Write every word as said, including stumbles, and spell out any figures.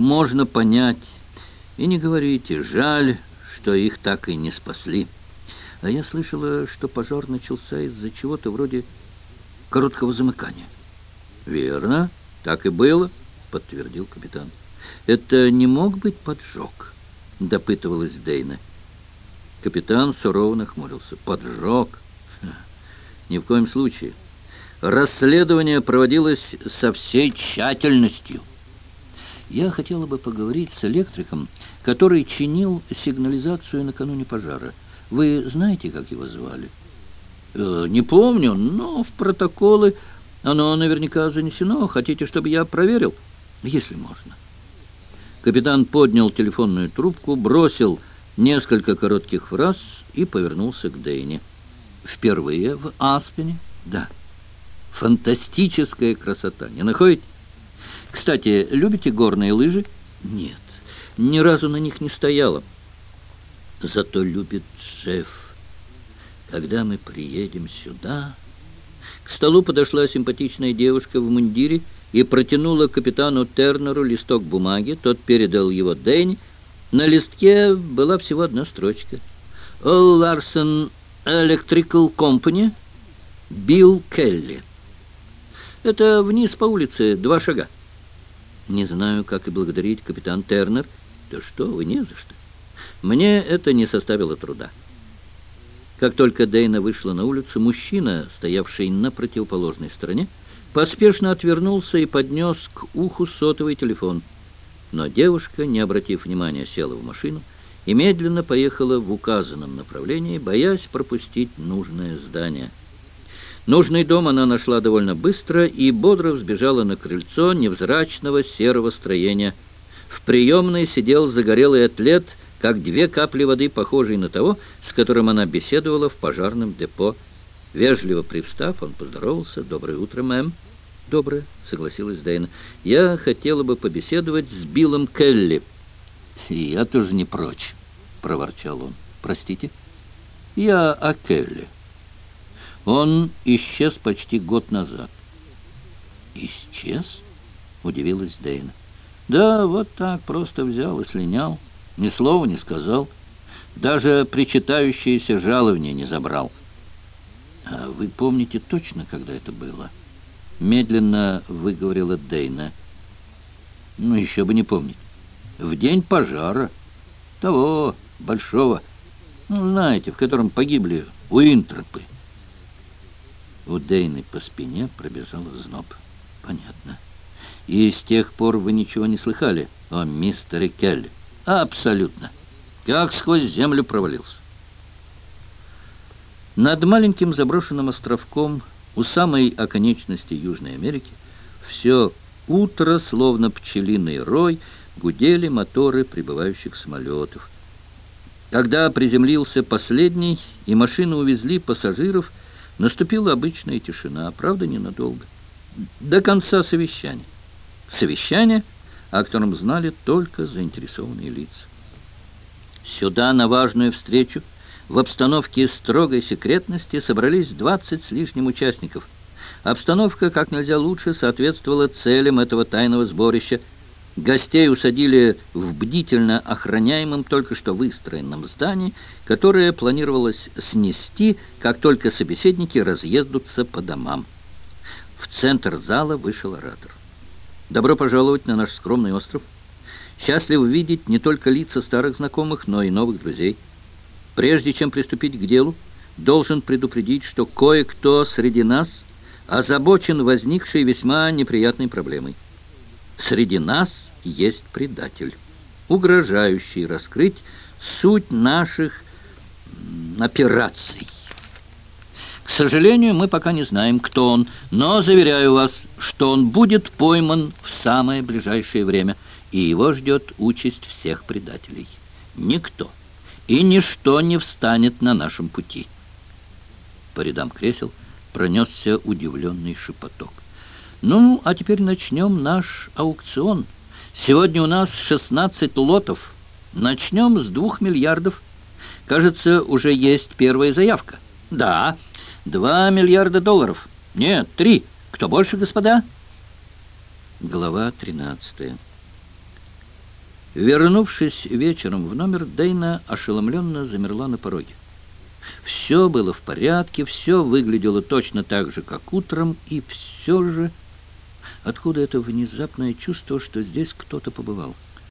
можно понять. И не говорите, жаль, что их так и не спасли. А я слышала, что пожар начался из-за чего-то вроде короткого замыкания. Верно, так и было, подтвердил капитан. Это не мог быть поджог, допытывалась Дейна. Капитан сурово нахмурился. Поджог? Ни в коем случае. Расследование проводилось со всей тщательностью. Я хотела бы поговорить с электриком, который чинил сигнализацию накануне пожара. Вы знаете, как его звали? Э, не помню, но в протоколы оно наверняка занесено. Хотите, чтобы я проверил? Если можно. Капитан поднял телефонную трубку, бросил несколько коротких фраз и повернулся к Дейне. Впервые в Аспене? Да. Фантастическая красота, не находите? Кстати, любите горные лыжи? Нет, ни разу на них не стояла. Зато любит Джефф. Когда мы приедем сюда... К столу подошла симпатичная девушка в мундире и протянула капитану Тернеру листок бумаги. Тот передал его Дейне. На листке была всего одна строчка. Larsen Electrical Company, Билл Келли. Это вниз по улице, два шага. Не знаю, как и благодарить, капитан Тернер. Да что вы, не за что. Мне это не составило труда. Как только Дейна вышла на улицу, мужчина, стоявший на противоположной стороне, поспешно отвернулся и поднес к уху сотовый телефон. Но девушка, не обратив внимания, села в машину и медленно поехала в указанном направлении, боясь пропустить нужное здание. Нужный дом она нашла довольно быстро и бодро взбежала на крыльцо невзрачного серого строения. В приемной сидел загорелый атлет, как две капли воды, похожий на того, с которым она беседовала в пожарном депо. Вежливо привстав, он поздоровался. «Доброе утро, мэм». «Доброе», — согласилась Дейна. «Я хотела бы побеседовать с Биллом Келли». «Я тоже не прочь», — проворчал он. «Простите?» «Я о Келли. Он исчез почти год назад». «Исчез?» — удивилась Дейна. «Да, вот так просто взял и слинял. Ни слова не сказал. Даже причитающееся жалование не забрал». «А вы помните точно, когда это было?» Медленно выговорила Дейна. «Ну, еще бы не помнить. В день пожара. Того, большого. Ну, знаете, в котором погибли Уинтропы». У Дейны по спине пробежал озноб. «Понятно. И с тех пор вы ничего не слыхали о мистере Келли?» «Абсолютно. Как сквозь землю провалился». Над маленьким заброшенным островком у самой оконечности Южной Америки все утро, словно пчелиный рой, гудели моторы прибывающих самолетов. Когда приземлился последний и машину увезли пассажиров, наступила обычная тишина, правда, ненадолго. До конца совещания. Совещание, о котором знали только заинтересованные лица. Сюда на важную встречу в обстановке строгой секретности собрались двадцать с лишним участников. Обстановка как нельзя лучше соответствовала целям этого тайного сборища. Гостей усадили в бдительно охраняемом, только что выстроенном здании, которое планировалось снести, как только собеседники разъедутся по домам. В центр зала вышел оратор. «Добро пожаловать на наш скромный остров. Счастлив видеть не только лица старых знакомых, но и новых друзей. Прежде чем приступить к делу, должен предупредить, что кое-кто среди нас озабочен возникшей весьма неприятной проблемой. Среди нас есть предатель, угрожающий раскрыть суть наших операций. К сожалению, мы пока не знаем, кто он, но заверяю вас, что он будет пойман в самое ближайшее время, и его ждет участь всех предателей. Никто и ничто не встанет на нашем пути». По рядам кресел пронесся удивленный шепоток. «Ну, а теперь начнем наш аукцион. Сегодня у нас шестнадцать лотов. Начнем с двух миллиардов. Кажется, уже есть первая заявка. Да, два миллиарда долларов. Нет, три. Кто больше, господа?» Глава тринадцатая. Вернувшись вечером в номер, Дейна ошеломленно замерла на пороге. Все было в порядке, все выглядело точно так же, как утром, и все же... Откуда это внезапное чувство, что здесь кто-то побывал?